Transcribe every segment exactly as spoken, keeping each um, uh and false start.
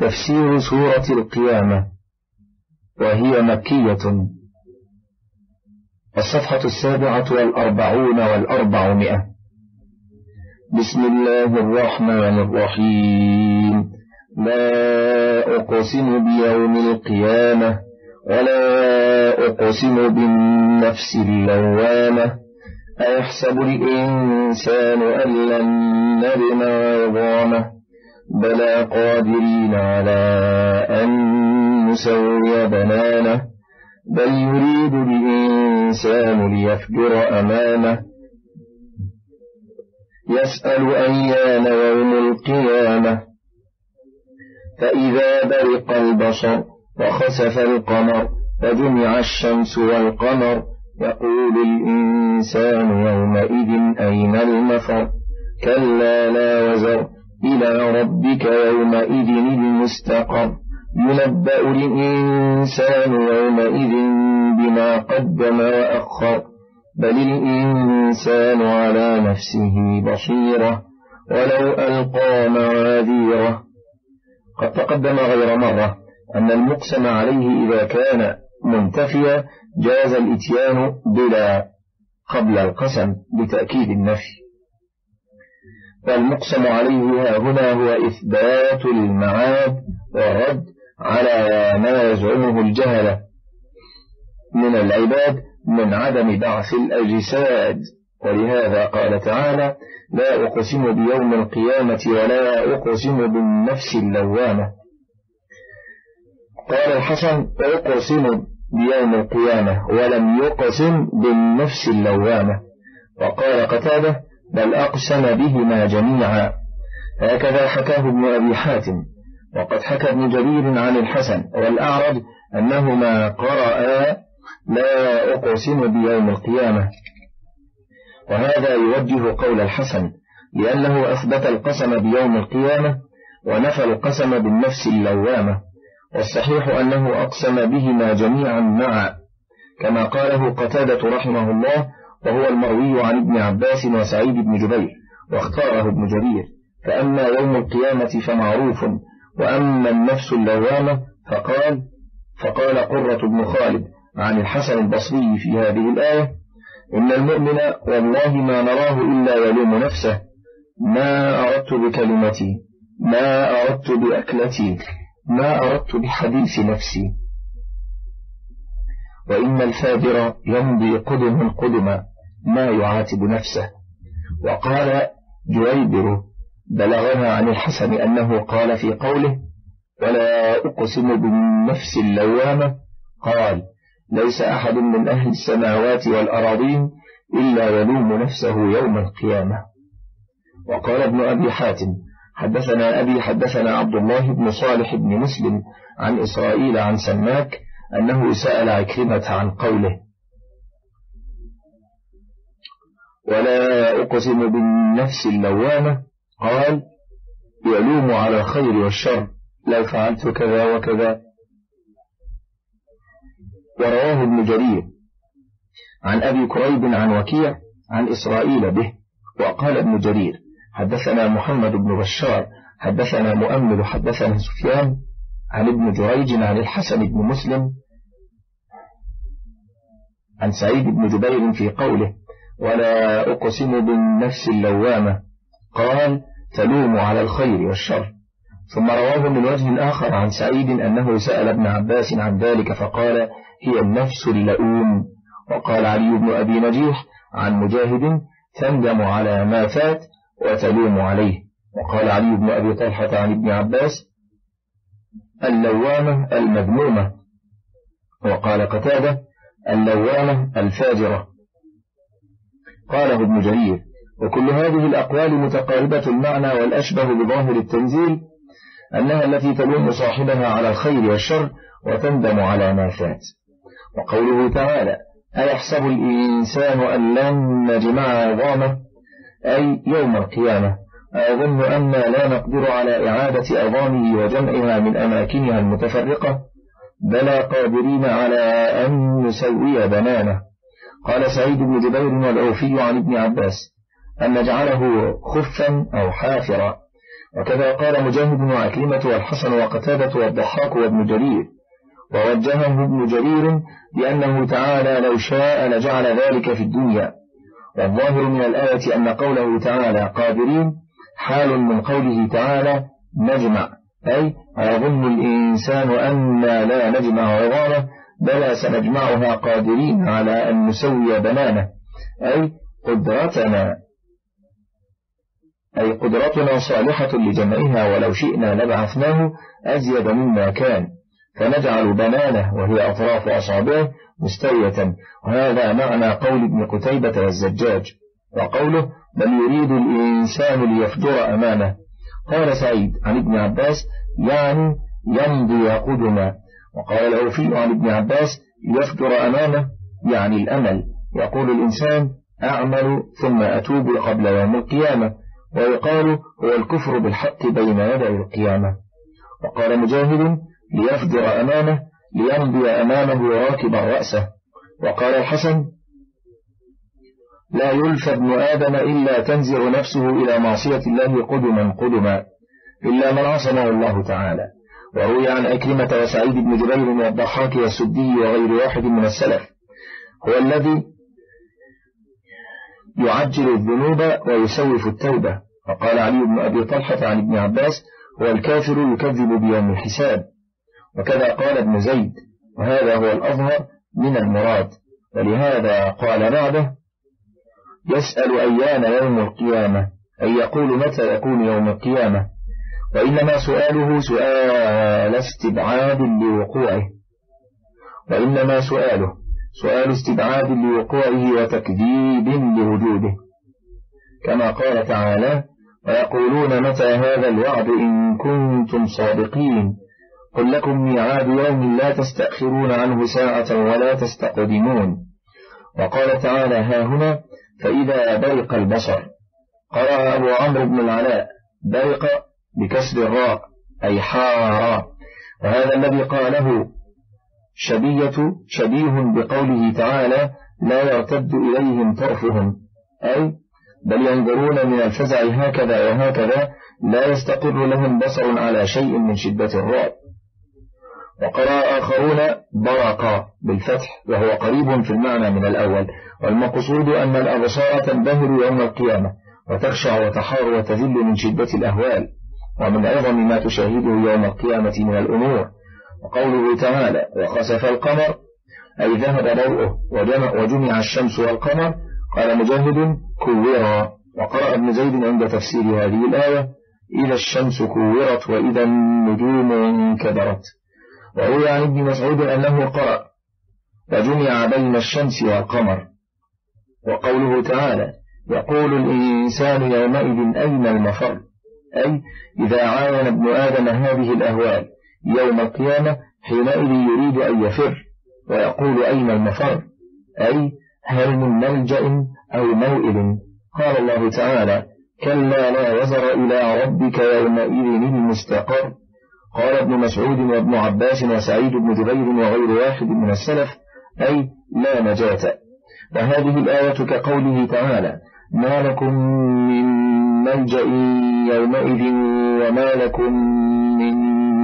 تفسير سورة القيامة، وهي مكية. الصفحة السابعة والأربعون والأربعمائة. بسم الله الرحمن الرحيم. لا أقسم بيوم القيامة ولا أقسم بالنفس اللوامة أيحسب الإنسان أن لن نجمع عظامه بلى قادرين على أن نسوي بنانه بل يريد الإنسان ليفجر أمامه يسأل أيان يوم القيامة فإذا برق البصر وخسف القمر وجمع الشمس والقمر يقول الإنسان يومئذ أين المفر كلا لا وزر إلى ربك يومئذ المستقر ينبأ الإنسان يومئذ بما قدم وأخر بل الإنسان على نفسه بصيرة ولو ألقى معاذيره. قد تقدم غير مرة أن المقسم عليه إذا كان منتفيا جاز الإتيان بلا قبل القسم بتأكيد النفي، والمقسم عليه هنا هو إثبات المعاد والرد على ما يزعمه الجهلة من العباد من عدم بعث الأجساد. ولهذا قال تعالى: لا أقسم بيوم القيامة ولا أقسم بالنفس اللوامة. قال الحسن: أقسم بيوم القيامة ولم يقسم بالنفس اللوامة. وقال قتادة: بل أقسم بهما جميعا. هكذا حكاه ابن أبي حاتم. وقد حكى ابن جرير عن الحسن والأعرج أنهما قرأا لا أقسم بيوم القيامة، وهذا يوجه قول الحسن لأنه أثبت القسم بيوم القيامة ونفى القسم بالنفس اللوامة، والصحيح أنه أقسم بهما جميعا معا كما قاله قتادة رحمه الله، وهو المروي عن ابن عباس وسعيد بن جبير، واختاره ابن جرير. فأما يوم القيامة فمعروف، وأما النفس اللوامة فقال فقال قرة بن خالد عن الحسن البصري في هذه الآية: إن المؤمن والله ما نراه إلا يلوم نفسه، ما أردت بكلمتي، ما أردت بأكلتي، ما أردت بحديث نفسي. وإن الفاجر يمضي قدم قدما ما يعاتب نفسه. وقال جويبر: بلغنا عن الحسن أنه قال في قوله: ولا أقسم بالنفس اللوامة، قال: ليس أحد من أهل السماوات والأراضين إلا يلوم نفسه يوم القيامة. وقال ابن أبي حاتم: حدثنا أبي حدثنا عبد الله بن صالح بن مسلم عن إسرائيل عن سماك أنه سأل عكرمة عن قوله: ولا أقسم بالنفس اللوامة، قال: يلوم على الخير والشر لو فعلت كذا وكذا. ورواه ابن جرير عن أبي كريب عن وكيع عن إسرائيل به. وقال ابن جرير: حدثنا محمد بن بشار حدثنا مؤمل حدثنا سفيان عن ابن جريج عن الحسن بن مسلم عن سعيد بن جبير في قوله: ولا أقسم بالنفس اللوامة، قال: تلوم على الخير والشر. ثم رواه من وجه آخر عن سعيد أنه سأل ابن عباس عن ذلك فقال: هي النفس اللؤوم. وقال علي بن أبي نجيح عن مجاهد: تندم على ما فات وتلوم عليه. وقال علي بن أبي طلحة عن ابن عباس: اللوامة المذمومة. وقال قتادة: اللوامة الفاجرة. قاله ابن جرير. وكل هذه الأقوال متقاربة المعنى، والأشبه بظاهر التنزيل أنها التي تلوم صاحبها على الخير والشر وتندم على ما فات. وقوله تعالى: أيحسب الإنسان أن لن نجمع عظامه، أي يوم القيامة، أظن أن لا نقدر على إعادة عظامه وجمعها من أماكنها المتفرقة، بلى قادرين على أن نسوي بنانه. قال سعيد بن جبير والأوفي عن ابن عباس: أن نجعله خفا أو حافرا. وكذا قال مجاهد وعكرمة والحسن وقتادة والضحاك وابن جرير. ووجهه ابن جرير بأنه تعالى لو شاء لجعل ذلك في الدنيا. والظاهر من الآية أن قوله تعالى قادرين حال من قوله تعالى نجمع، أي أيظن الإنسان أنا لا نجمع عظامه بلى سنجمعها قادرين على أن نسوي بنانه، أي قدرتنا أي قدرتنا صالحة لجمعها ولو شئنا لبعثناه أزيد مما كان، فنجعل بنانه وهي أطراف أصابعه مستوية. وهذا معنى قول ابن قتيبة والزجاج. وقوله بل يريد الإنسان ليفجر أمامه. قال سعيد عن ابن عباس يعني يمضي قدما. وقال الأوفي عن ابن عباس يفجر أمامه يعني الأمل، يقول الإنسان أعمل ثم أتوب قبل يوم القيامة، ويقال هو الكفر بالحق بين يدي القيامة. وقال مجاهد ليفجر أمامه ليمضي أمامه راكبا رأسه. وقال الحسن لا يلفى ابن آدم إلا تنزع نفسه إلى معصية الله قدما قدما إلا من عصمه الله تعالى. وروي عن أكرمة وسعيد بن جبير والضحاك والسدي وغير واحد من السلف هو الذي يعجل الذنوب ويسوف التوبة. وقال علي بن أبي طلحة عن ابن عباس هو الكافر يكذب بيوم الحساب. وكذا قال ابن زيد، وهذا هو الأظهر من المراد. ولهذا قال بعده يسأل أيان يوم القيامة، أي يقول متى يكون يوم القيامة، وإنما سؤاله سؤال استبعاد لوقوعه وإنما سؤاله سؤال استبعاد لوقوعه وتكذيب لوجوده، كما قال تعالى ويقولون متى هذا الوعد إن كنتم صادقين قل لكم ميعاد يوم لا تستأخرون عنه ساعة ولا تستقدمون. وقال تعالى ها هنا فإذا برق البصر. قرأ أبو عمرو بن العلاء برق بكسر الراء أي حار، وهذا الذي قاله شبية شبيه بقوله تعالى لا يرتد إليهم طرفهم، أي بل ينظرون من الفزع هكذا وهكذا لا يستقر لهم بصر على شيء من شدة الرعب. وقرأ آخرون برق بالفتح وهو قريب في المعنى من الأول، والمقصود أن الأبصار تنبهر يوم القيامة وتخشع وتحار وتذل من شدة الأهوال ومن أعظم ما تشاهده يوم القيامة من الأمور. وقوله تعالى وخسف القمر أي ذهب ضوءه وجمع الشمس والقمر. قال مجاهد كورا. وقرأ ابن زيد عند تفسير هذه الآية إذا الشمس كورت وإذا النجوم انكدرت. وروي عن ابن مسعود أنه قرأ وجمع بين الشمس والقمر. وقوله تعالى يقول الإنسان يومئذ أين المفر، أي إذا عاين ابن آدم هذه الأهوال يوم القيامة حينئذ يريد أن يفر ويقول أين المفر، أي هل من ملجأ أو موئل. قال الله تعالى كلا لا وزر إلى ربك يومئذ المستقر. قال ابن مسعود وابن عباس وسعيد بن جبير وغير واحد من السلف أي لا نجاة. وهذه الآية كقوله تعالى ما لكم من ملجأ يومئذ وما لكم من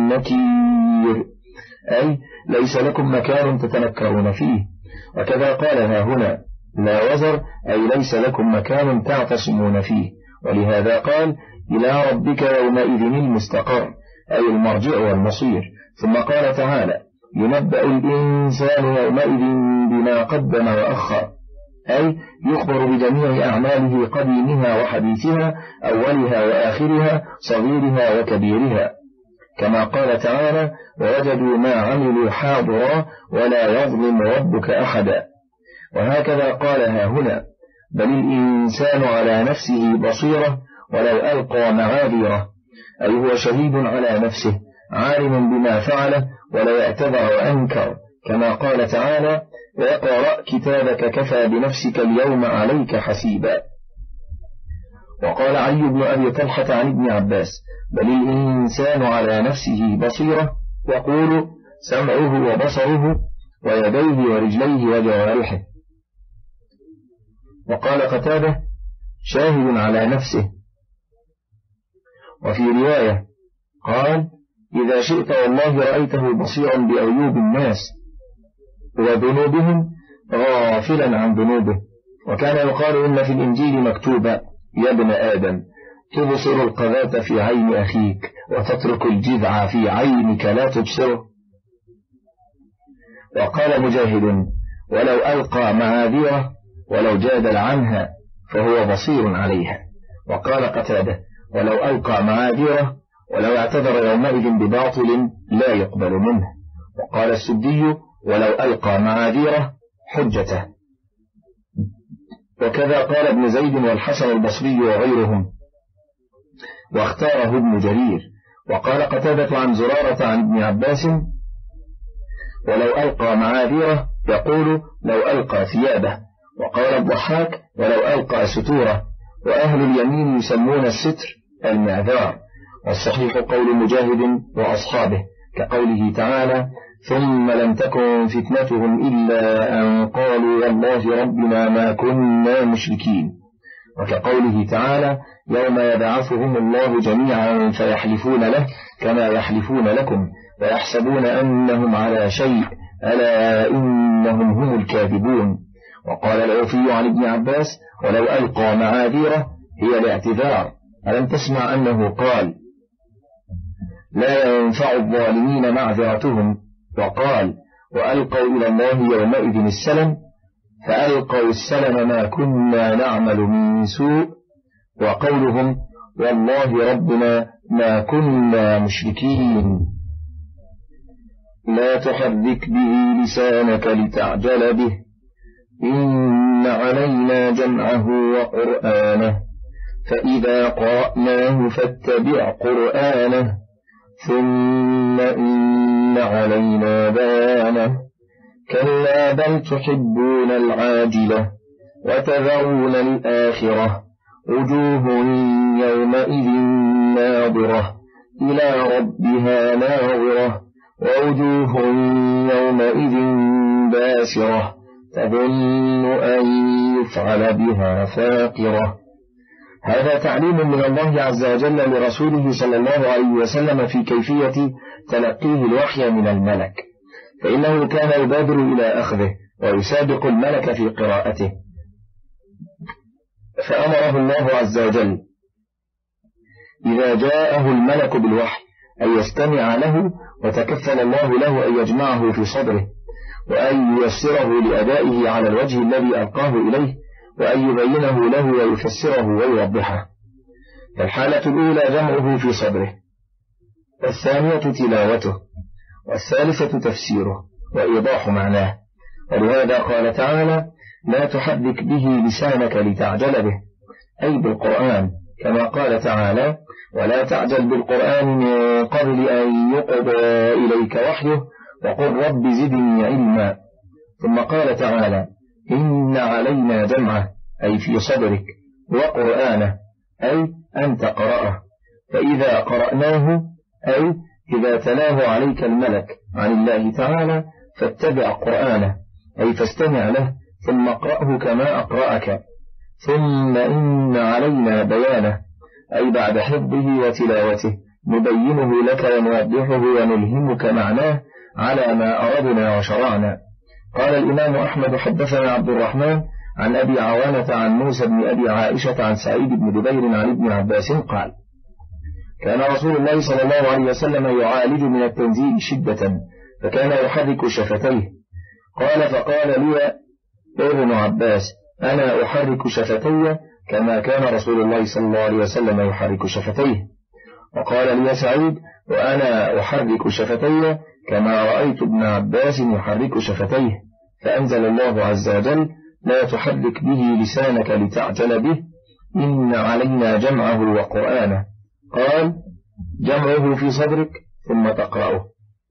نكير، أي ليس لكم مكان تتنكرون فيه. وكذا قالها هنا لا وزر أي ليس لكم مكان تعتصمون فيه، ولهذا قال إلى ربك يومئذ المستقر أي المرجع والمصير. ثم قال تعالى ينبأ الإنسان يومئذ بما قدم وأخر، أي يخبر بجميع أعماله قديمها وحديثها أولها وآخرها صغيرها وكبيرها، كما قال تعالى ووجدوا ما عملوا حاضرا ولا يظلم ربك أحدا. وهكذا قالها هنا بل الإنسان على نفسه بصيرة ولو ألقى معاذيره، أي هو شهيد على نفسه عالم بما فعله ولا يعتذر وأنكر، كما قال تعالى واقرأ كتابك كفى بنفسك اليوم عليك حسيبا. وقال علي بن أبي طلحة عن ابن عباس بل الإنسان على نفسه بصيرة، يقول سمعه وبصره ويديه ورجليه وجوارحه. وقال قتادة شاهد على نفسه. وفي رواية قال: إذا شئت والله رأيته بصيرا بأيوب الناس وذنوبهم غافلا عن ذنوبه. وكان يقال إن في الإنجيل مكتوبا: يا ابن آدم تبصر القذاة في عين أخيك وتترك الجذع في عينك لا تبصره. وقال مجاهد: ولو ألقى معاذيره ولو جادل عنها فهو بصير عليها. وقال قتادة: ولو ألقى معاذيره ولو اعتذر يومئذ بباطل لا يقبل منه. وقال السدي: ولو ألقى معاذيره حجته. وكذا قال ابن زيد والحسن البصري وغيرهم، واختاره ابن جرير. وقال قتادة عن زرارة عن ابن عباس: ولو ألقى معاذيره يقول لو ألقى ثيابه. وقال الضحاك: ولو ألقى ستوره. وأهل اليمين يسمون الستر المعذار. والصحيح قول مجاهد وأصحابه، كقوله تعالى: ثم لم تكن فتنتهم إلا أن قالوا والله ربنا ما كنا مشركين. وكقوله تعالى: يوم يبعثهم الله جميعا فيحلفون له كما يحلفون لكم ويحسبون أنهم على شيء ألا إنهم هم الكاذبون. وقال العوفي عن ابن عباس: ولو ألقى معاذيره هي الاعتذار. ألم تسمع أنه قال: لا ينفع الظالمين معذرتهم. وقال: وألقوا إلى الله يومئذ السلم فألقوا السلم ما كنا نعمل من سوء. وقولهم: والله ربنا ما كنا مشركين. لا تحرك به لسانك لتعجل به إن علينا جمعه وقرآنه فإذا قرأناه فاتبع قرآنه ثم إن علينا بيانه كلا بل تحبون العاجلة وتذرون الآخرة وجوه يومئذ ناظرة إلى ربها ناظرة ووجوه يومئذ باسرة تظن أن يفعل بها فاقرة. هذا تعليم من الله عز وجل لرسوله صلى الله عليه وسلم في كيفية تلقيه الوحي من الملك، فإنه كان يبادر إلى أخذه ويسابق الملك في قراءته، فأمره الله عز وجل إذا جاءه الملك بالوحي أن يستمع له، وتكفل الله له أن يجمعه في صدره وأن ييسره لأدائه على الوجه الذي ألقاه إليه، وأن يبينه له ويفسره ويوضحه. فالحالة الأولى جمعه في صدره، والثانية تلاوته، والثالثة تفسيره وإيضاح معناه. ولهذا قال تعالى: لا تحرك به لسانك لتعجل به، أي بالقرآن، كما قال تعالى: ولا تعجل بالقرآن من قبل أن يقضى إليك وحيه وقل رب زدني علما. ثم قال تعالى: إن علينا جمعه، أي في صدرك، وقرآنه، أي أن تقرأه، فإذا قرأناه، أي إذا تلاه عليك الملك عن الله تعالى، فاتبع قرآنه، أي فاستمع له ثم اقرأه كما أقرأك. ثم إن علينا بيانه، أي بعد حفظه وتلاوته نبينه لك ونوضحه ونلهمك معناه على ما أردنا وشرعنا. قال الإمام أحمد: حدثنا عبد الرحمن عن أبي عوانة عن موسى بن أبي عائشة عن سعيد بن جبير عن ابن عباس قال: كان رسول الله صلى الله عليه وسلم يعالج من التنزيل شدة فكان يحرك شفتيه. قال: فقال لي ابن عباس: أنا أحرك شفتي كما كان رسول الله صلى الله عليه وسلم يحرك شفتيه. وقال لي سعيد: وأنا أحرك شفتي كما رأيت ابن عباس يحرك شفتيه. فأنزل الله عز وجل: لا تحرك به لسانك لتعجل به إن علينا جمعه وقرآنه. قال: جمعه في صدرك ثم تقرأه،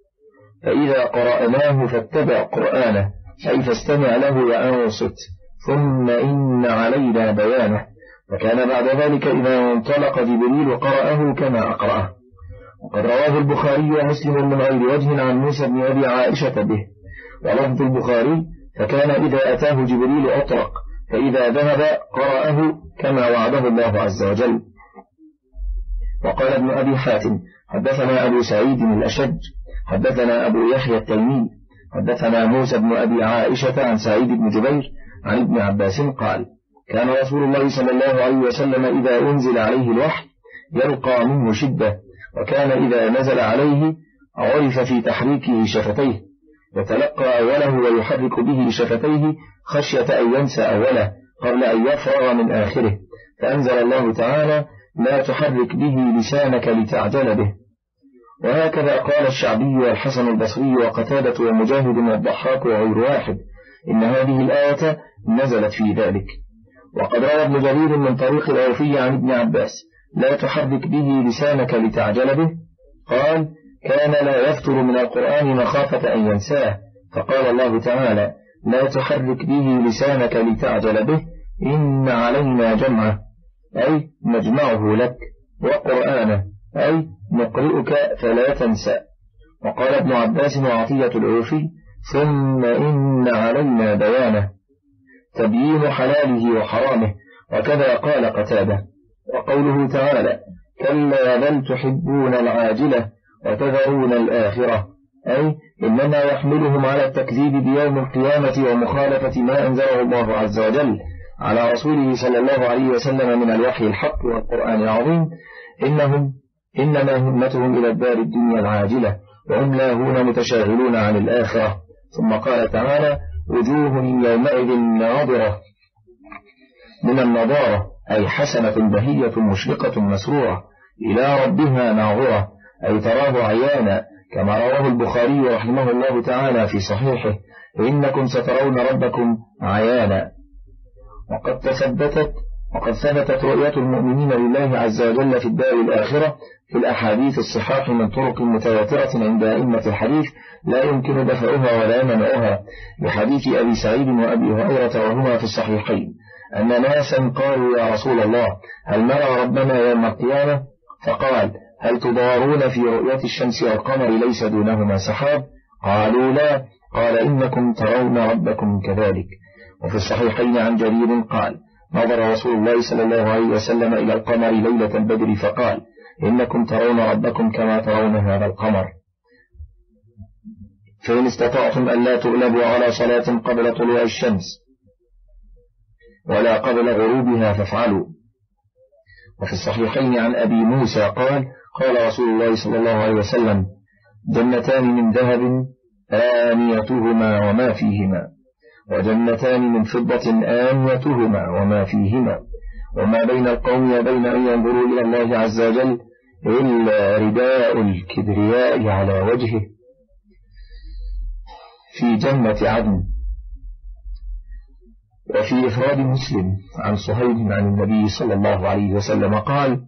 فإذا قرأناه فاتبع قرآنه، أي فاستمع له وأنصت، ثم إن علينا بيانه. فكان بعد ذلك إذا انطلق جبريل قرأه كما أقرأه. وقد رواه البخاري ومسلم من غير وجه عن موسى بن أبي عائشة به، ولفظ البخاري: فكان إذا أتاه جبريل أطرق، فإذا ذهب قرأه كما وعده الله عز وجل. وقال ابن أبي حاتم حدثنا أبو سعيد الأشج حدثنا أبو يحيى التيمي حدثنا موسى بن أبي عائشة عن سعيد بن جبير عن ابن عباس قال كان رسول الله صلى الله عليه وسلم إذا أنزل عليه الوحي يلقى منه شدة، وكان إذا نزل عليه عرف في تحريكه شفتيه، يتلقى أوله ويحرك به شفتيه خشية أن ينسى أوله قبل أن يفرغ من آخره، فأنزل الله تعالى لا تحرك به لسانك لتعجل به. وهكذا قال الشعبي والحسن البصري وقتادة ومجاهد والضحاك وغير واحد إن هذه الآية نزلت في ذلك. وقد روى ابن جرير من طريق الأوفي عن ابن عباس لا تحرك به لسانك لتعجل به، قال كان لا يفتر من القرآن مخافة أن ينساه، فقال الله تعالى لا تحرك به لسانك لتعجل به إن علينا جمعه أي نجمعه لك، وقرآنه أي نقرئك فلا تنسى. وقال ابن عباس وعطية الأوفي ثم إن علينا بيانه تبيين حلاله وحرامه، وكذا قال قتادة. وقوله تعالى كلا بل تحبون العاجلة وتذرون الآخرة أي إنما يحملهم على التكذيب بيوم القيامة ومخالفة ما أنزله الله عز وجل على رسوله صلى الله عليه وسلم من الوحي الحق والقرآن العظيم، إنهم إنما همتهم إلى الدار الدنيا العاجلة وهم لاهون متشاغلون عن الآخرة. ثم قال تعالى وجوه يومئذ ناظرة من النضارة أي حسنة بهية مشرقة مسرورة إلى ربها ناظرة أي تراه عيانا، كما رواه البخاري رحمه الله تعالى في صحيحه إنكم سترون ربكم عيانا. وقد تثبتت وقد ثبتت رؤية المؤمنين لله عز وجل في الدار الآخرة في الأحاديث الصحاح من طرق متواترة عند أئمة الحديث لا يمكن دفعها ولا منعها، لحديث أبي سعيد وأبي هريرة وهما في الصحيحين أن ناسا قالوا يا رسول الله هل نرى ربنا يوم القيامة؟ فقال هل تضارون في رؤية الشمس والقمر ليس دونهما سحاب؟ قالوا لا، قال إنكم ترون ربكم كذلك. وفي الصحيحين عن جرير قال نظر رسول الله صلى الله عليه وسلم إلى القمر ليلة البدر فقال إنكم ترون ربكم كما ترون هذا القمر، فإن استطعتم أن لا تغلبوا على صلاة قبل طلوع الشمس ولا قبل غروبها فافعلوا. وفي الصحيحين عن أبي موسى قال قال رسول الله صلى الله عليه وسلم جنتان من ذهب آنيتهما وما فيهما، وجنتان من فضة آنيتهما وما فيهما، وما بين القوم وبين أن ينظروا إلى الله عز وجل إلا رداء الكبرياء على وجهه في جنة عدن. وفي إفراد مسلم عن صهيب عن النبي صلى الله عليه وسلم قال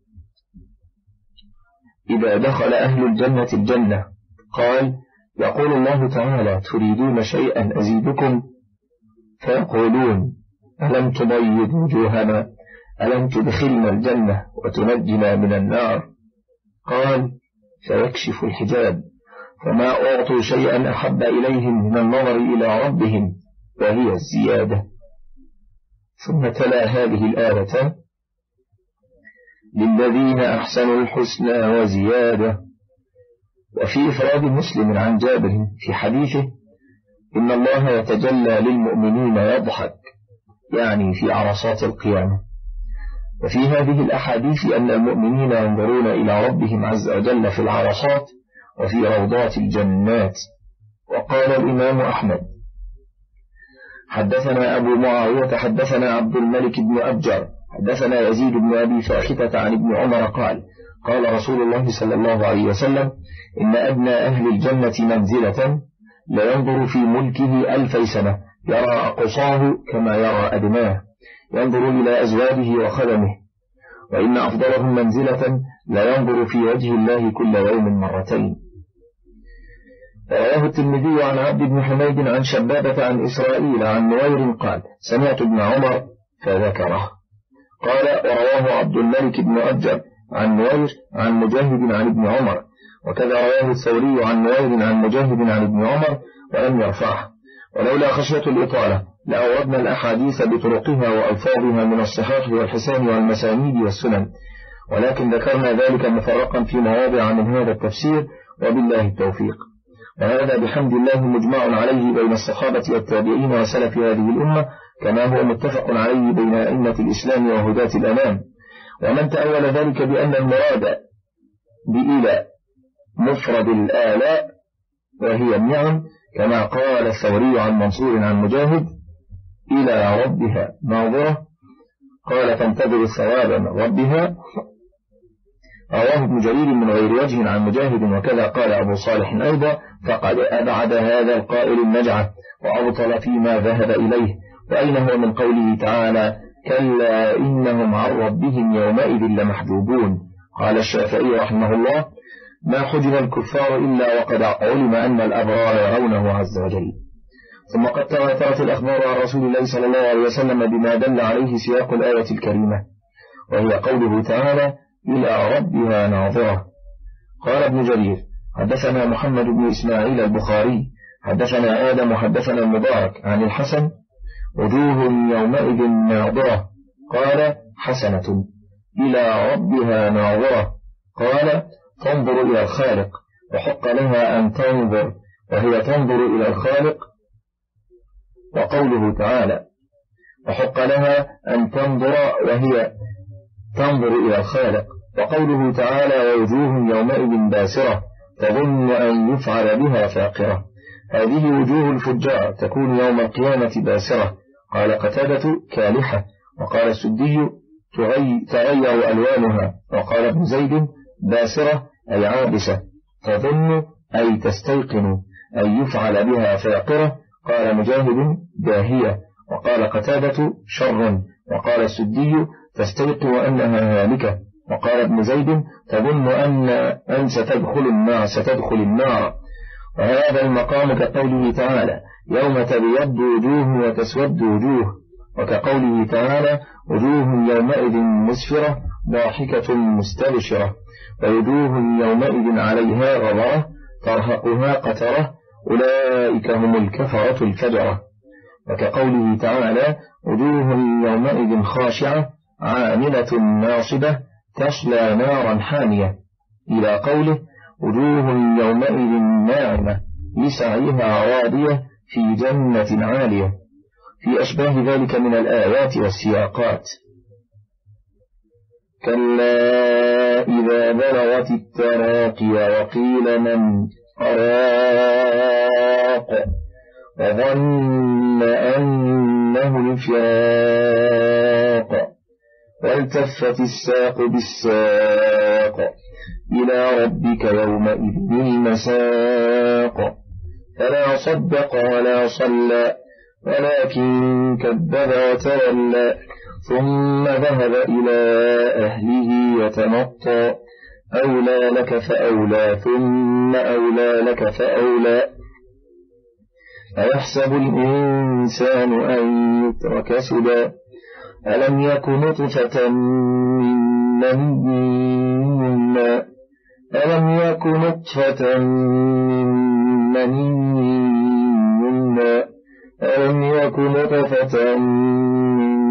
إذا دخل أهل الجنة الجنة قال يقول الله تعالى تريدون شيئا أزيدكم؟ فيقولون ألم تبيض وجوهنا، ألم تدخلنا الجنة وتنجنا من النار؟ قال فيكشف الحجاب فما أعطوا شيئا أحب إليهم من النظر إلى ربهم وهي الزيادة. ثم تلا هذه الآية للذين أحسنوا الحسنى وزيادة. وفي إفراد مسلم عن جابر في حديثه إن الله يتجلى للمؤمنين يضحك، يعني في عرصات القيامة. وفي هذه الأحاديث أن المؤمنين ينظرون إلى ربهم عز وجل في العرصات وفي روضات الجنات. وقال الإمام أحمد حدثنا أبو معاوية حدثنا عبد الملك بن أبجر حدثنا يزيد بن أبي فاخته عن ابن عمر قال قال رسول الله صلى الله عليه وسلم إن أدنى أهل الجنة منزلة لا ينظر في ملكه ألفي سنة يرى أقصاه كما يرى أدناه، ينظر إلى أزواجه وخدمه، وإن أفضلهم منزلة لا ينظر في وجه الله كل يوم مرتين. رواه الترمذي عن عبد بن حميد عن شبابة عن إسرائيل عن نوير قال سمعت ابن عمر فذكره. قال ورواه عبد الملك بن أبجر عن نوير عن مجاهد عن ابن عمر، وكذا رواه الثوري عن نوير عن مجاهد عن ابن عمر ولم يرفعه. ولولا خشية الإطالة لأوردنا الأحاديث بطرقها وألفاظها من الصحاح والحسان والمسانيد والسنن، ولكن ذكرنا ذلك مفرقا في مواضع من هذا التفسير، وبالله التوفيق. وهذا بحمد الله مجمع عليه بين الصحابة والتابعين وسلف هذه الأمة، كما هو متفق عليه بين أئمة الإسلام وهداة الأنام. ومن تأول ذلك بأن المراد بإلى مفرد الآلاء وهي النعم، كما قال الثوري عن منصور عن مجاهد: إلى ربها ناظرة، قال: تنتظر الثواب من ربها. رواه ابن جرير من غير وجه عن مجاهد، وكذا قال أبو صالح أيضا، فقد أبعد هذا القائل النجعة وأبطل فيما ذهب إليه. وأين هو من قوله تعالى: كلا إنهم عن ربهم يومئذ لمحجوبون؟ قال الشافعي رحمه الله: ما حجب الكفار إلا وقد علم أن الأبرار يرونه عز وجل. ثم قد تواترت الأخبار عن رسول الله صلى الله عليه وسلم بما دل عليه سياق الآية الكريمة، وهي قوله تعالى: إلى ربها ناظرة. قال ابن جرير: حدثنا محمد بن إسماعيل البخاري حدثنا آدم حدثنا المبارك عن الحسن: وجوه يومئذ ناظرة، قال: حسنة. إلى ربها ناظرة، قال: تنظر إلى الخالق، وحق لها أن تنظر وهي تنظر إلى الخالق. وقوله تعالى: وحق لها أن تنظر وهي تنظر إلى الخالق. وقوله تعالى: ووجوه يومئذ باسرة تظن أن يفعل بها فاقرة. هذه وجوه الفجار تكون يوم القيامة باسرة. قال قتادة: كالحة. وقال السدي: تغير ألوانها. وقال ابن زيد: باسرة أي عابسة، تظن أي تستيقن أن يفعل بها فاقرة. قال مجاهد: داهية. وقال قتادة: شر. وقال السدي: تستيقن أنها هالكة. وقال ابن زيد: تظن أن أن ستدخل النار ستدخل النار. وهذا المقام كقوله تعالى: يوم تبيض وجوه وتسود وجوه. وكقوله تعالى: وجوه يومئذ مسفرة ضاحكة مستبشرة، ووجوه يومئذ عليها غبرة ترهقها قترة، أولئك هم الكفرة الفجرة. وكقوله تعالى: وجوه يومئذ خاشعة عاملة ناصبة تصلى نارا حامية، إلى قوله: وجوه يومئذ ناعمة لسعيها راضية في جنة عالية، في أشباه ذلك من الآيات والسياقات. كلا إذا بلغت التراقي وقيل من أراق وظن أنه الفراق والتفت الساق بالساق إلى ربك يومئذ المساق فلا صدق ولا صلى ولكن كذب وتولى ثم ذهب إلى أهله يتمطى أولى لك فأولى ثم أولى لك فأولى أيحسب الإنسان أن يترك سدى ألم يك نطفة من مني ألم يك نطفة من مني ألم يك نطفة من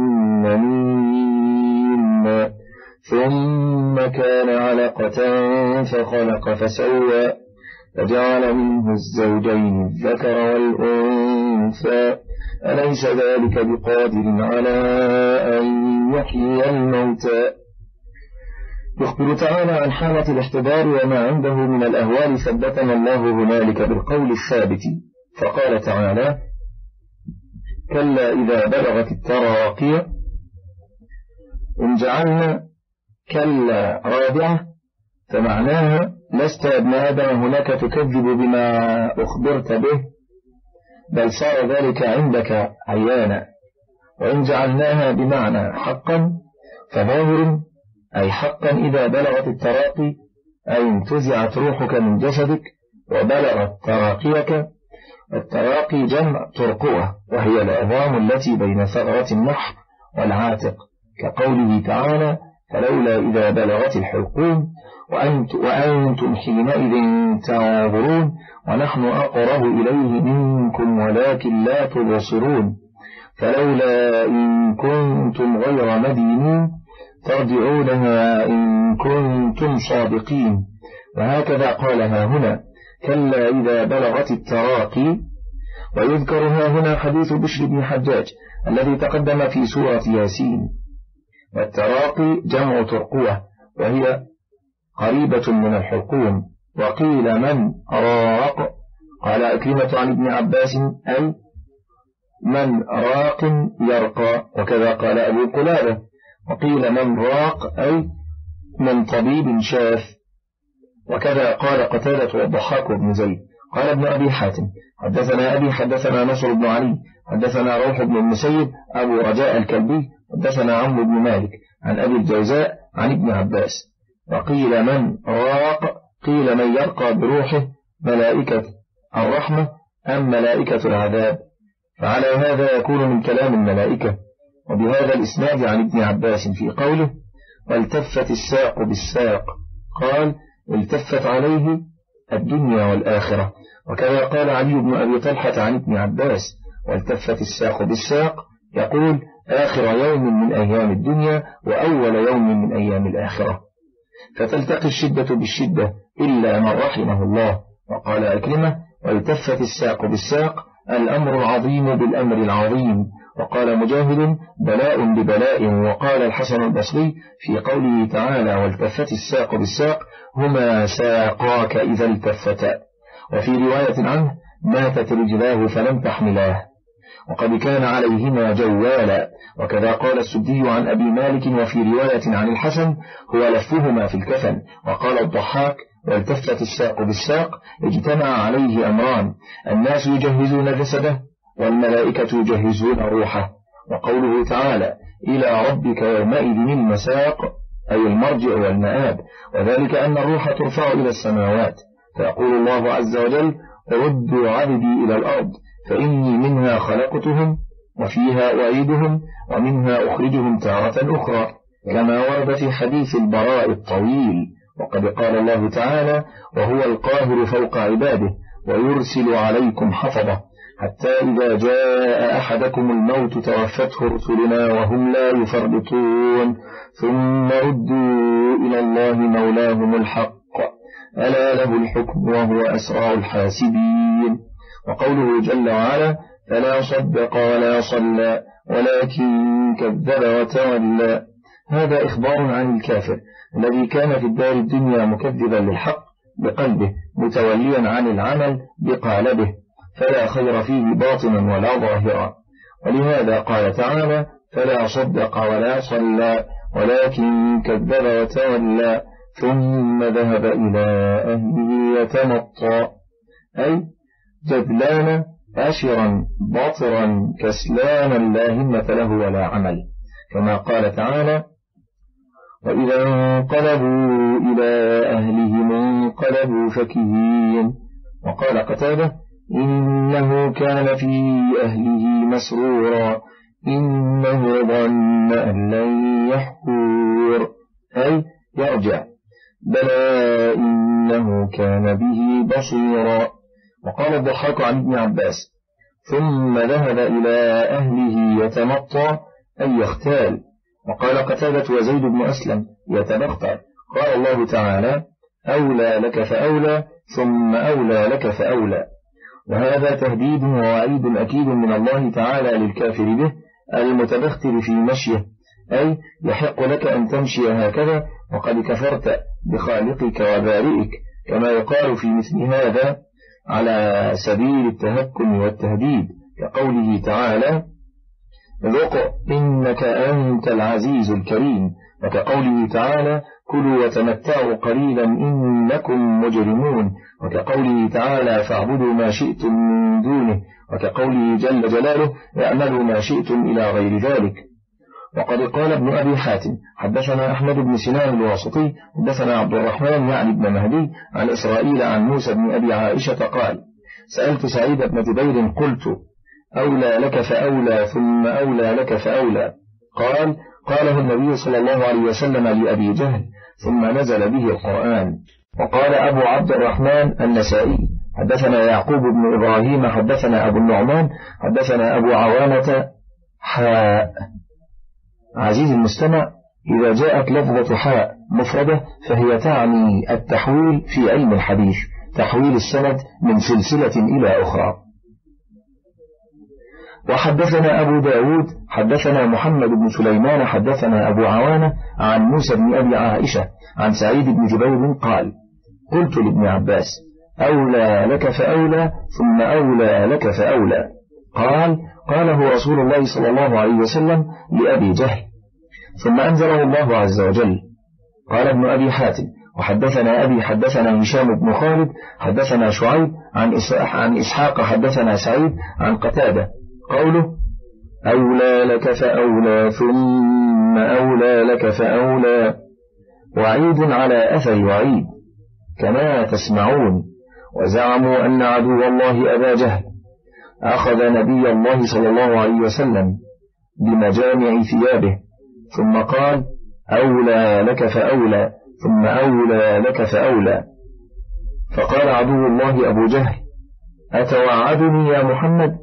مني ثم كان علقة فخلق فسوى فجعل منه الزوجين الذكر والأنثى أليس ذلك بقادر على أن يحيي الموتى. يخبر تعالى عن حالة الاحتضار وما عنده من الأهوال، ثبتنا الله هنالك بالقول الثابت، فقال تعالى: كلا إذا بلغت التراقي. إن جعلنا كلا رابعة فمعناها: لست يا ابن آدم هناك تكذب بما أخبرت به، بل صار ذلك عندك عيانا. وإن جعلناها بمعنى حقا فظاهر أي حقا إذا بلغت التراقي أي انتزعت روحك من جسدك وبلغت تراقيك. التراقي جمع ترقوة، وهي العظام التي بين ثغرة النحر والعاتق، كقوله تعالى: فلولا إذا بلغت الحلقوم وأنت وأنتم حينئذ تنظرون ونحن أقرب إليه منكم ولكن لا تبصرون فلولا إن كنتم غير مدينين ترجعونها إن كنتم صادقين. وهكذا قالها هنا كلا إذا بلغت التراقي. ويذكرها هنا حديث بشر بن حجاج الذي تقدم في سورة ياسين. والتراقي جمع ترقوة وهي قريبة من الحلقوم. وقيل من راق، قال أكرمة عن ابن عباس أي من راق يرقى، وكذا قال أبو قلابة. وقيل من راق أي من طبيب شاف، وكذا قال قتادة والضحاك بن زيد. قال ابن أبي حاتم حدثنا أبي حدثنا نصر بن علي حدثنا روح بن المسيب أبو رجاء الكلبي حدثنا عمرو بن مالك عن أبي الجوزاء عن ابن عباس. وقيل من راق قيل من يرقى بروحه ملائكة الرحمة أم ملائكة العذاب، فعلى هذا يكون من كلام الملائكة. وبهذا الإسناد عن ابن عباس في قوله والتفت الساق بالساق قال التفت عليه الدنيا والآخرة. وكذا قال علي بن أبي طلحة عن ابن عباس والتفت الساق بالساق يقول آخر يوم من أيام الدنيا وأول يوم من أيام الآخرة، فتلتقي الشدة بالشدة إلا من رحمه الله. وقال أكرمة والتفت الساق بالساق الأمر العظيم بالأمر العظيم. وقال مجاهد بلاء ببلاء. وقال الحسن البصري في قوله تعالى والتفت الساق بالساق هما ساقاك إذا التفتا. وفي رواية عنه ماتت رجلاه فلم تحملاه، وقد كان عليهما جوالا. وكذا قال السدي عن أبي مالك وفي رواية عن الحسن هو لفهما في الكفن. وقال الضحاك والتفت الساق بالساق اجتمع عليه أمران، الناس يجهزون جسده والملائكة يجهزون روحه. وقوله تعالى إلى ربك يومئذ المساق أي المرجع والمآب، وذلك أن الروح ترفع إلى السماوات فيقول الله عز وجل ردوا عبدي إلى الأرض فإني منها خلقتهم وفيها أعيدهم ومنها أخرجهم تارة أخرى، كما ورد في حديث البراء الطويل. وقد قال الله تعالى وهو القاهر فوق عباده ويرسل عليكم حفظة حتى إذا جاء أحدكم الموت توفته رسلنا وهم لا يفرطون ثم ردوا إلى الله مولاهم الحق ألا له الحكم وهو أسرع الحاسبين. وقوله جل وعلا فلا صدق ولا صلى ولكن كذب وتولى، هذا إخبار عن الكافر الذي كان في الدار الدنيا مكذبا للحق بقلبه متوليا عن العمل بقالبه، فلا خير فيه باطنا ولا ظاهرا. ولهذا قال تعالى فلا صدق ولا صلى ولكن كذب وتولى ثم ذهب إلى أهله يتمطى، أي جدلان أشرا باطرا كسلانا لا همة له ولا عمل، كما قال تعالى وإذا انقلبوا إلى أهلهم انقلبوا فكهين. وقال قتادة إنه كان في أهله مسرورا إنه ظن أن لن يحور أي يرجع، بلى إنه كان به بصيرا. وقال الضحاك عن ابن عباس ثم ذهب إلى أهله يتمطى أي يختال. وقال قتادة وزيد بن أسلم يتبختر. قال الله تعالى أولى لك فأولى ثم أولى لك فأولى، وهذا تهديد ووعيد أكيد من الله تعالى للكافر به المتبختر في مشيه، أي يحق لك أن تمشي هكذا وقد كفرت بخالقك وبارئك، كما يقال في مثل هذا على سبيل التهكم والتهديد كقوله تعالى ذق إنك أنت العزيز الكريم، وكقوله تعالى كلوا وتمتعوا قليلا إنكم مجرمون، وكقوله تعالى فاعبدوا ما شئتم من دونه، وكقوله جل جلاله اعملوا ما شئتم إلى غير ذلك. وقد قال ابن أبي حاتم حدثنا أحمد بن سنان الواسطي حدثنا عبد الرحمن يعني بن مهدي عن إسرائيل عن موسى بن أبي عائشة قال سألت سعيد بن جبير قلت أولى لك فأولى ثم أولى لك فأولى، قال قاله النبي صلى الله عليه وسلم لأبي جهل ثم نزل به القرآن. وقال أبو عبد الرحمن النسائي حدثنا يعقوب بن إبراهيم حدثنا أبو النعمان حدثنا أبو عوانة حاء. عزيز المستمع، إذا جاءت لفظة حاء مفردة فهي تعني التحويل في علم الحديث، تحويل السند من سلسلة إلى أخرى. وحدثنا أبو داود حدثنا محمد بن سليمان حدثنا أبو عوانة عن موسى بن أبي عائشة عن سعيد بن جبير قال: قلت لابن عباس: أولى لك فأولى ثم أولى لك فأولى. قال: قاله رسول الله صلى الله عليه وسلم لأبي جهل. ثم أنزله الله عز وجل. قال ابن أبي حاتم: وحدثنا أبي حدثنا هشام بن خالد حدثنا شعيب عن عن إسحاق حدثنا سعيد عن قتادة قوله: أولى لك فأولى ثم أولى لك فأولى، وعيد على أثر وعيد كما تسمعون. وزعموا أن عدو الله أبا جهل أخذ نبي الله صلى الله عليه وسلم بمجامع ثيابه ثم قال: أولى لك فأولى ثم أولى لك فأولى. فقال عدو الله أبو جهل: أتوعدني يا محمد؟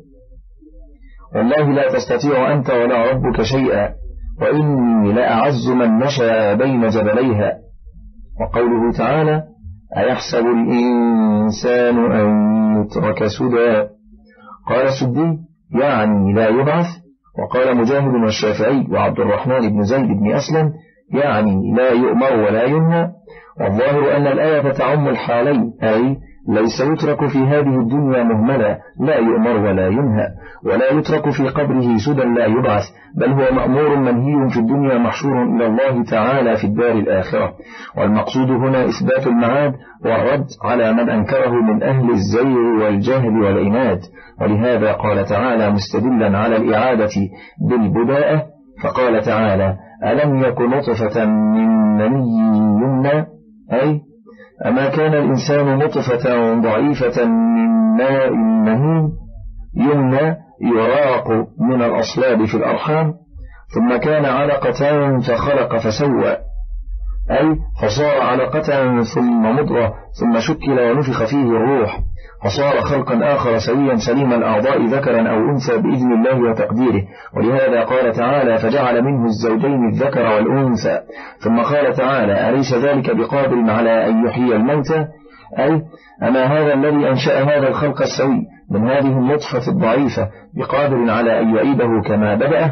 والله لا تستطيع أنت ولا ربك شيئا، وإني لأعز من مشى بين جبليها. وقوله تعالى: أيحسب الإنسان أن يترك سدى. قال سدي: يعني لا يبعث. وقال مجاهد والشافعي وعبد الرحمن بن زيد بن أسلم: يعني لا يؤمر ولا ينهى. والظاهر أن الآية تعم الحالين، أي ليس يترك في هذه الدنيا مهملا لا يؤمر ولا ينهى، ولا يترك في قبره سدى لا يبعث، بل هو مأمور منهي في الدنيا محشور إلى الله تعالى في الدار الآخرة. والمقصود هنا إثبات المعاد والرد على من أنكره من أهل الزيغ والجهل والعناد. ولهذا قال تعالى مستدلا على الإعادة بالبداءة فقال تعالى: ألم يك نطفة من مني يمنى، أي أما كان الإنسان نطفة ضعيفة من ماء مهين يمنى يراق من الأصلاب في الأرحام، ثم كان علقة فخلق فسوى، أي فصار علقة ثم مضغة ثم شكل ونفخ فيه الروح فصار خلقا آخر سويا سليم الأعضاء ذكرا أو أنثى بإذن الله وتقديره. ولهذا قال تعالى: فجعل منه الزوجين الذكر والأنثى. ثم قال تعالى: أليس ذلك بقادر على أن يحيي الموتى، أي أما هذا الذي أنشأ هذا الخلق السوي من هذه النطفة الضعيفة بقادر على أن يعيده كما بدأه.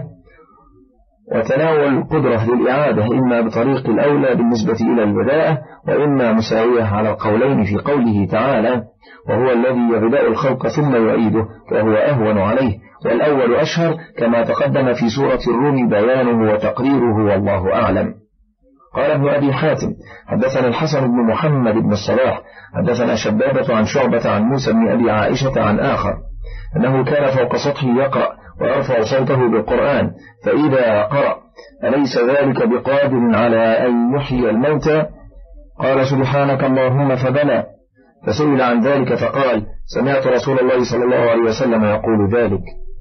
وتناول القدرة للإعادة إما بطريق الأولى بالنسبة إلى البداءة، وإما مساوية على القولين في قوله تعالى: وهو الذي يبدأ الخلق ثم يعيده، فهو أهون عليه، والأول أشهر كما تقدم في سورة الروم بيانه وتقريره، والله أعلم. قال ابن أبي حاتم: حدثنا الحسن بن محمد بن الصلاح حدثنا شبابة عن شعبة عن موسى بن أبي عائشة عن آخر أنه كان فوق سطحه يقرأ ويرفع صوته بالقرآن، فإذا قرأ: أليس ذلك بقادر على أن يحيي الموتى؟ قال: سبحانك اللهم، فبلى. فسئل عن ذلك فقال: سمعت رسول الله صلى الله عليه وسلم يقول ذلك.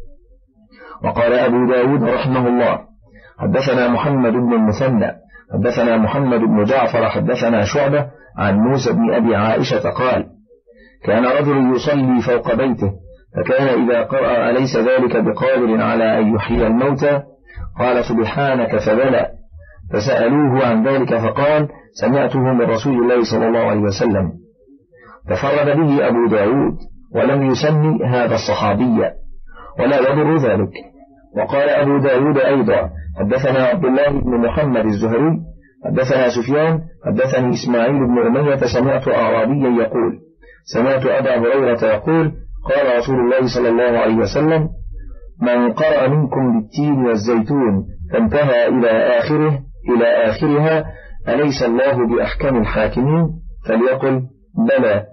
وقال أبو داود رحمه الله: حدثنا محمد بن المثنى حدثنا محمد بن جعفر حدثنا شعبة عن موسى بن أبي عائشة قال: كان رجل يصلي فوق بيته، فكان إذا قرأ: أليس ذلك بقادر على أن يحيي الموتى؟ قال: سبحانك، فبلى. فسألوه عن ذلك فقال: سمعته من رسول الله صلى الله عليه وسلم. تفرد به أبو داود ولم يسمي هذا الصحابي، ولا يضر ذلك. وقال أبو داود أيضا: حدثنا عبد الله بن محمد الزهري حدثنا سفيان حدثني إسماعيل بن أمية سمعت أعرابيا يقول: سمعت أبا هريرة يقول: قال رسول الله صلى الله عليه وسلم: من قرأ منكم بالتين والزيتون فانتهى إلى آخره إلى آخرها أليس الله بأحكم الحاكمين؟ فليقل: بلى،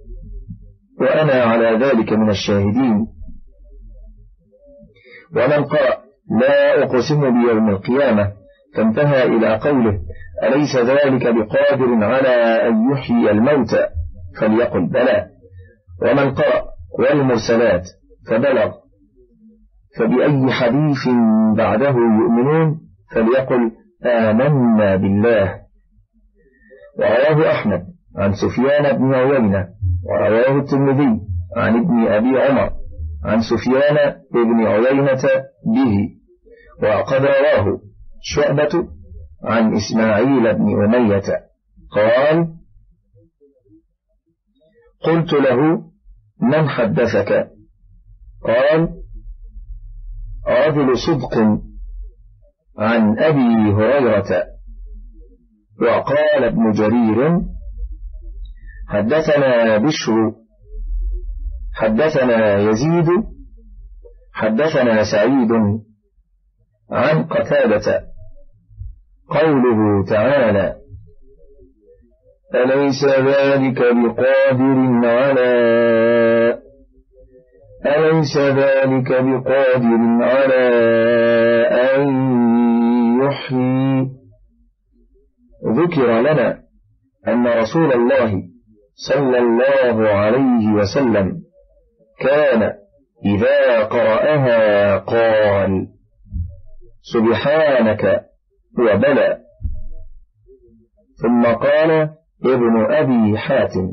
وأنا على ذلك من الشاهدين. ومن قرأ: لا أقسم بيوم القيامة فانتهى إلى قوله: أليس ذلك بقادر على أن يحيي الموتى؟ فليقل: بلى. ومن قرأ: والمرسلات فبلغ فبأي حديث بعده يؤمنون؟ فليقل: آمنا بالله. ورواه أحمد عن سفيان بن عيينة، ورواه الترمذي عن ابن أبي عمر عن سفيان بن عيينة به، وقد رواه شعبة عن إسماعيل بن أمية قال: قلت له: من حدثك؟ قال: رجل صدق عن أبي هريرة. وقال ابن جرير: حدثنا بشر حدثنا يزيد حدثنا سعيد عن قتادة. قوله تعالى: أليس ذلك بقادر على أليس ذلك بقادر على أن يحيي. ذكر لنا أن رسول الله صلى الله عليه وسلم كان إذا قرأها قال: سبحانك وبلى. ثم قال ابن أبي حاتم: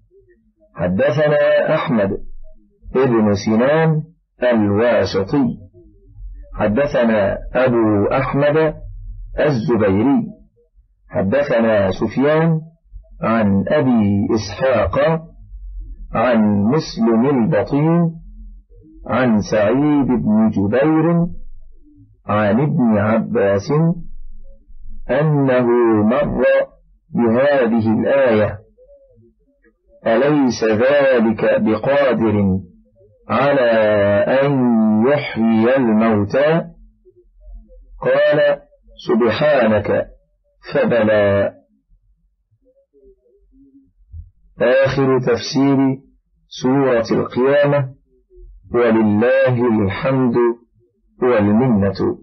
حدثنا أحمد ابن سنان الواسطي حدثنا أبو أحمد الزبيري حدثنا سفيان عن أبي إسحاق عن مسلم البطين عن سعيد بن جبير عن ابن عباس أنه مر بهذه الآية: أليس ذلك بقادر على أن يحيي الموتى؟ قال: سبحانك فبلى. آخر تفسير سورة القيامة، ولله الحمد والمنة.